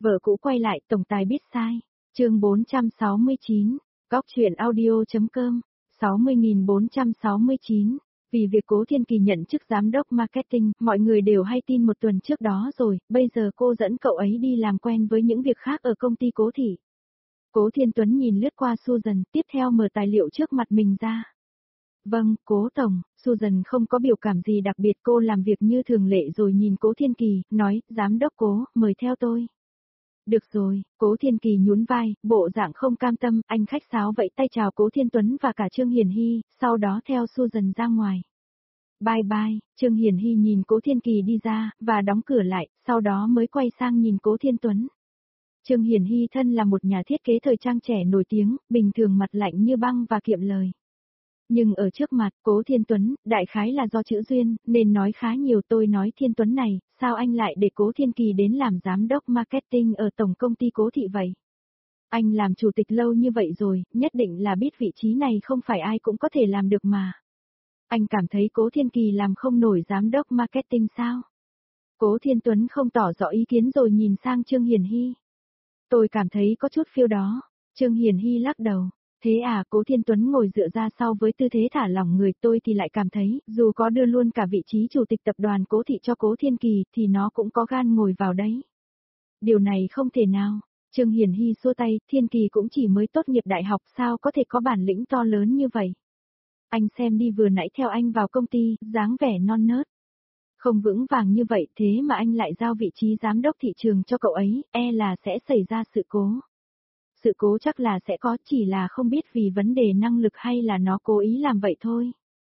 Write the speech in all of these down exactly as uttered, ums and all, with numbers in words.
Vợ cũ quay lại, tổng tài biết sai. Chương bốn trăm sáu mươi chín, Cóc truyện audio.com, sáu mươi nghìn bốn trăm sáu mươi chín. Vì việc Cố Thiên Kỳ nhận chức giám đốc marketing, mọi người đều hay tin một tuần trước đó rồi, bây giờ cô dẫn cậu ấy đi làm quen với những việc khác ở công ty Cố Thị. Cố Thiên Tuấn nhìn lướt qua Susan, tiếp theo mở tài liệu trước mặt mình ra. Vâng, Cố Tổng, Susan không có biểu cảm gì đặc biệt, cô làm việc như thường lệ rồi nhìn Cố Thiên Kỳ, nói, giám đốc Cố, mời theo tôi. Được rồi, Cố Thiên Kỳ nhún vai, bộ dạng không cam tâm, anh khách sáo vẫy tay chào Cố Thiên Tuấn và cả Trương Hiền Hy, sau đó theo Susan ra ngoài. Bye bye, Trương Hiền Hy nhìn Cố Thiên Kỳ đi ra, và đóng cửa lại, sau đó mới quay sang nhìn Cố Thiên Tuấn. Trương Hiền Hy thân là một nhà thiết kế thời trang trẻ nổi tiếng, bình thường mặt lạnh như băng và kiệm lời. Nhưng ở trước mặt Cố Thiên Tuấn, đại khái là do chữ duyên, nên nói khá nhiều. Tôi nói Thiên Tuấn này, sao anh lại để Cố Thiên Kỳ đến làm giám đốc marketing ở tổng công ty Cố Thị vậy? Anh làm chủ tịch lâu như vậy rồi, nhất định là biết vị trí này không phải ai cũng có thể làm được mà. Anh cảm thấy Cố Thiên Kỳ làm không nổi giám đốc marketing sao? Cố Thiên Tuấn không tỏ rõ ý kiến rồi nhìn sang Trương Hiền Hy. Tôi cảm thấy có chút phiêu đó. Trương Hiền Hy lắc đầu. Thế à, Cố Thiên Tuấn ngồi dựa ra sau với tư thế thả lỏng người. Tôi thì lại cảm thấy, dù có đưa luôn cả vị trí chủ tịch tập đoàn Cố Thị cho Cố Thiên Kỳ, thì nó cũng có gan ngồi vào đấy. Điều này không thể nào. Trương Hiền Hy xua tay, Thiên Kỳ cũng chỉ mới tốt nghiệp đại học, sao có thể có bản lĩnh to lớn như vậy. Anh xem đi, vừa nãy theo anh vào công ty, dáng vẻ non nớt. Không vững vàng như vậy, thế mà anh lại giao vị trí giám đốc thị trường cho cậu ấy, e là sẽ xảy ra sự cố. Sự cố chắc là sẽ có, chỉ là không biết vì vấn đề năng lực hay là nó cố ý làm vậy thôi.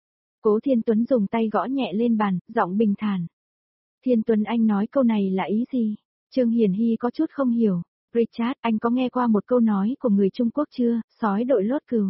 Cố Thiên Tuấn dùng tay gõ nhẹ lên bàn, giọng bình thản. Thiên Tuấn, anh nói câu này là ý gì? Trương Hiền Hy có chút không hiểu. Richard, anh có nghe qua một câu nói của người Trung Quốc chưa, sói đội lốt cừu.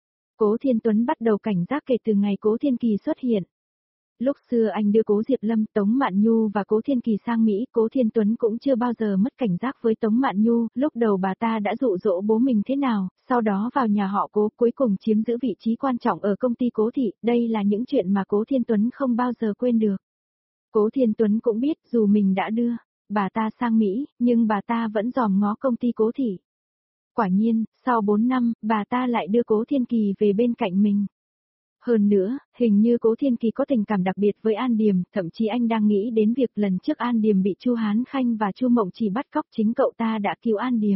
Cố Thiên Tuấn bắt đầu cảnh giác kể từ ngày Cố Thiên Kỳ xuất hiện. Lúc xưa anh đưa Cố Diệp Lâm, Tống Mạn Nhu và Cố Thiên Kỳ sang Mỹ, Cố Thiên Tuấn cũng chưa bao giờ mất cảnh giác với Tống Mạn Nhu, lúc đầu bà ta đã dụ dỗ bố mình thế nào, sau đó vào nhà họ Cố, cuối cùng chiếm giữ vị trí quan trọng ở công ty Cố Thị, đây là những chuyện mà Cố Thiên Tuấn không bao giờ quên được. Cố Thiên Tuấn cũng biết dù mình đã đưa bà ta sang Mỹ, nhưng bà ta vẫn dòm ngó công ty Cố Thị. Quả nhiên, sau bốn năm, bà ta lại đưa Cố Thiên Kỳ về bên cạnh mình. Hơn nữa, hình như Cố Thiên Kỳ có tình cảm đặc biệt với An Điềm, thậm chí anh đang nghĩ đến việc lần trước An Điềm bị Chu Hán Khanh và Chu Mộng Chỉ bắt cóc, chính cậu ta đã cứu An Điềm.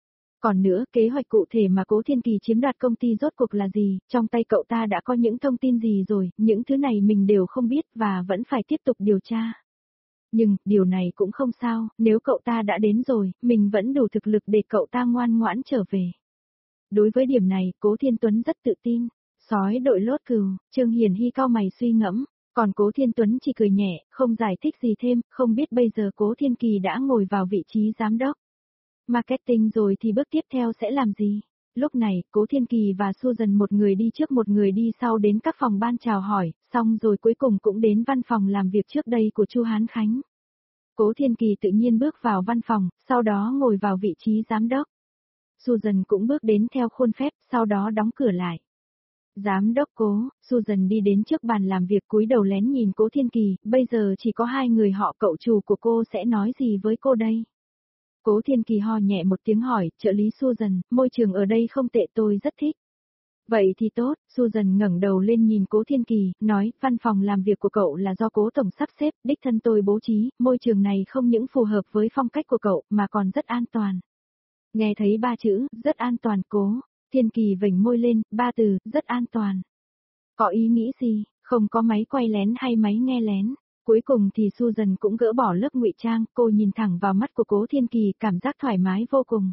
Còn nữa, kế hoạch cụ thể mà Cố Thiên Kỳ chiếm đoạt công ty rốt cuộc là gì, trong tay cậu ta đã có những thông tin gì rồi, những thứ này mình đều không biết và vẫn phải tiếp tục điều tra. Nhưng, điều này cũng không sao, nếu cậu ta đã đến rồi, mình vẫn đủ thực lực để cậu ta ngoan ngoãn trở về. Đối với điểm này, Cố Thiên Tuấn rất tự tin. Sói đội lốt cừu, Trương Hiền Hy cau mày suy ngẫm, còn Cố Thiên Tuấn chỉ cười nhẹ, không giải thích gì thêm, không biết bây giờ Cố Thiên Kỳ đã ngồi vào vị trí giám đốc marketing rồi thì bước tiếp theo sẽ làm gì? Lúc này, Cố Thiên Kỳ và Susan một người đi trước một người đi sau đến các phòng ban chào hỏi, xong rồi cuối cùng cũng đến văn phòng làm việc trước đây của Chu Hán Khánh. Cố Thiên Kỳ tự nhiên bước vào văn phòng, sau đó ngồi vào vị trí giám đốc. Susan cũng bước đến theo khuôn phép, sau đó đóng cửa lại. Giám đốc Cố, Susan đi đến trước bàn làm việc cúi đầu lén nhìn Cố Thiên Kỳ, bây giờ chỉ có hai người họ, cậu chủ của cô sẽ nói gì với cô đây? Cố Thiên Kỳ ho nhẹ một tiếng hỏi, trợ lý Susan, môi trường ở đây không tệ, tôi rất thích. Vậy thì tốt, Susan ngẩng đầu lên nhìn Cố Thiên Kỳ, nói, văn phòng làm việc của cậu là do Cố Tổng sắp xếp, đích thân tôi bố trí, môi trường này không những phù hợp với phong cách của cậu, mà còn rất an toàn. Nghe thấy ba chữ, rất an toàn. Cố Thiên Kỳ vểnh môi lên, ba từ, rất an toàn. Có ý nghĩ gì, không có máy quay lén hay máy nghe lén. Cuối cùng thì Susan cũng gỡ bỏ lớp ngụy trang, cô nhìn thẳng vào mắt của Cố Thiên Kỳ, cảm giác thoải mái vô cùng.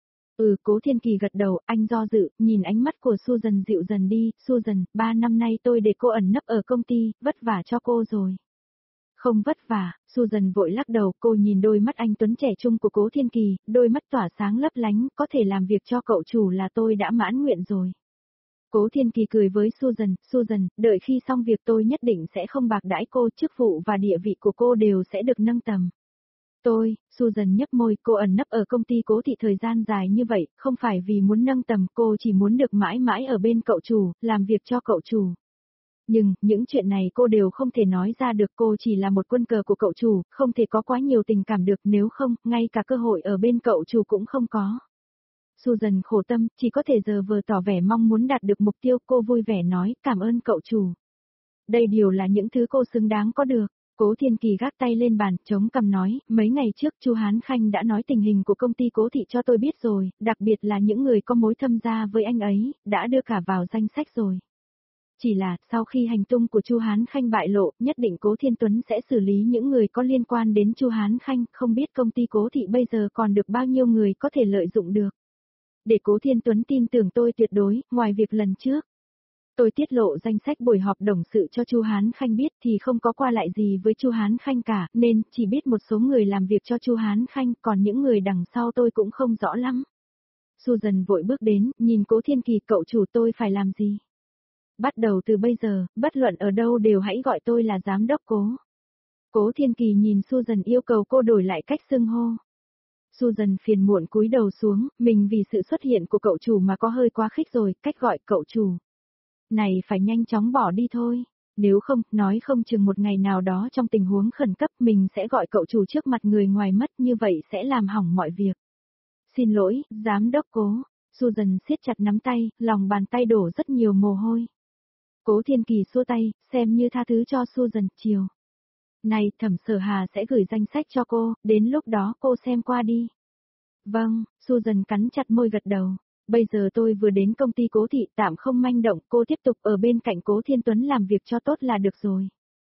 Ừ, Cố Thiên Kỳ gật đầu, anh do dự, nhìn ánh mắt của Susan dịu dần đi, Susan, ba năm nay tôi để cô ẩn nấp ở công ty, vất vả cho cô rồi. Không vất vả, Susan vội lắc đầu, cô nhìn đôi mắt anh tuấn trẻ trung của Cố Thiên Kỳ, đôi mắt tỏa sáng lấp lánh, có thể làm việc cho cậu chủ là tôi đã mãn nguyện rồi. Cố Thiên Kỳ cười với Susan, Susan, đợi khi xong việc tôi nhất định sẽ không bạc đãi cô, chức vụ và địa vị của cô đều sẽ được nâng tầm. Tôi, Susan nhếch môi, cô ẩn nấp ở công ty Cố Thị thời gian dài như vậy, không phải vì muốn nâng tầm, cô chỉ muốn được mãi mãi ở bên cậu chủ, làm việc cho cậu chủ. Nhưng, những chuyện này cô đều không thể nói ra được, cô chỉ là một quân cờ của cậu chủ, không thể có quá nhiều tình cảm được, nếu không, ngay cả cơ hội ở bên cậu chủ cũng không có. Susan khổ tâm, chỉ có thể giờ vừa tỏ vẻ mong muốn đạt được mục tiêu, cô vui vẻ nói, cảm ơn cậu chủ. Đây đều là những thứ cô xứng đáng có được. Cố Thiên Kỳ gác tay lên bàn, chống cằm nói, mấy ngày trước Chu Hán Khanh đã nói tình hình của công ty Cố Thị cho tôi biết rồi, đặc biệt là những người có mối thâm gia với anh ấy, đã đưa cả vào danh sách rồi. Chỉ là, sau khi hành tung của Chu Hán Khanh bại lộ, nhất định Cố Thiên Tuấn sẽ xử lý những người có liên quan đến Chu Hán Khanh, không biết công ty Cố Thị bây giờ còn được bao nhiêu người có thể lợi dụng được. Để Cố Thiên Tuấn tin tưởng tôi tuyệt đối, ngoài việc lần trước tôi tiết lộ danh sách buổi họp đồng sự cho Chu Hán Khanh biết thì không có qua lại gì với Chu Hán Khanh cả, nên chỉ biết một số người làm việc cho Chu Hán Khanh, còn những người đằng sau tôi cũng không rõ lắm. Susan vội bước đến, nhìn Cố Thiên Kỳ, cậu chủ, tôi phải làm gì? Bắt đầu từ bây giờ, bất luận ở đâu đều hãy gọi tôi là giám đốc Cố. Cố Thiên Kỳ nhìn Susan yêu cầu cô đổi lại cách xưng hô. Susan phiền muộn cúi đầu xuống, mình vì sự xuất hiện của cậu chủ mà có hơi quá khích rồi, cách gọi cậu chủ này phải nhanh chóng bỏ đi thôi. Nếu không, nói không chừng một ngày nào đó trong tình huống khẩn cấp mình sẽ gọi cậu chủ trước mặt người ngoài mất, như vậy sẽ làm hỏng mọi việc. Xin lỗi, giám đốc Cố. Susan siết chặt nắm tay, lòng bàn tay đổ rất nhiều mồ hôi. Cố Thiên Kỳ xua tay, xem như tha thứ cho Susan, chiều này Thẩm Sở Hà sẽ gửi danh sách cho cô, đến lúc đó cô xem qua đi. Vâng, Susan cắn chặt môi gật đầu. Bây giờ tôi vừa đến công ty Cố Thị, tạm không manh động, cô tiếp tục ở bên cạnh Cố Thiên Tuấn làm việc cho tốt là được rồi.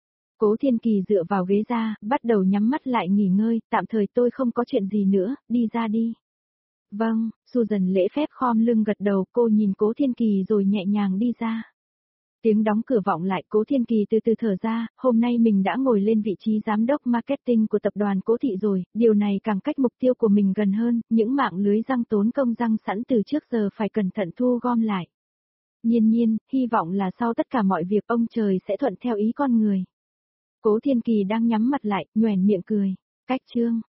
Cố Thiên Kỳ dựa vào ghế ra, bắt đầu nhắm mắt lại nghỉ ngơi, tạm thời tôi không có chuyện gì nữa, đi ra đi. Vâng, Susan lễ phép khom lưng gật đầu, cô nhìn Cố Thiên Kỳ rồi nhẹ nhàng đi ra. Tiếng đóng cửa vọng lại, Cố Thiên Kỳ từ từ thở ra, hôm nay mình đã ngồi lên vị trí giám đốc marketing của tập đoàn Cố Thị rồi, điều này càng cách mục tiêu của mình gần hơn, những mạng lưới răng tốn công răng sẵn từ trước giờ phải cẩn thận thu gom lại. Nhiên nhiên, hy vọng là sau tất cả mọi việc ông trời sẽ thuận theo ý con người. Cố Thiên Kỳ đang nhắm mặt lại, nhoẻn miệng cười. Cách chương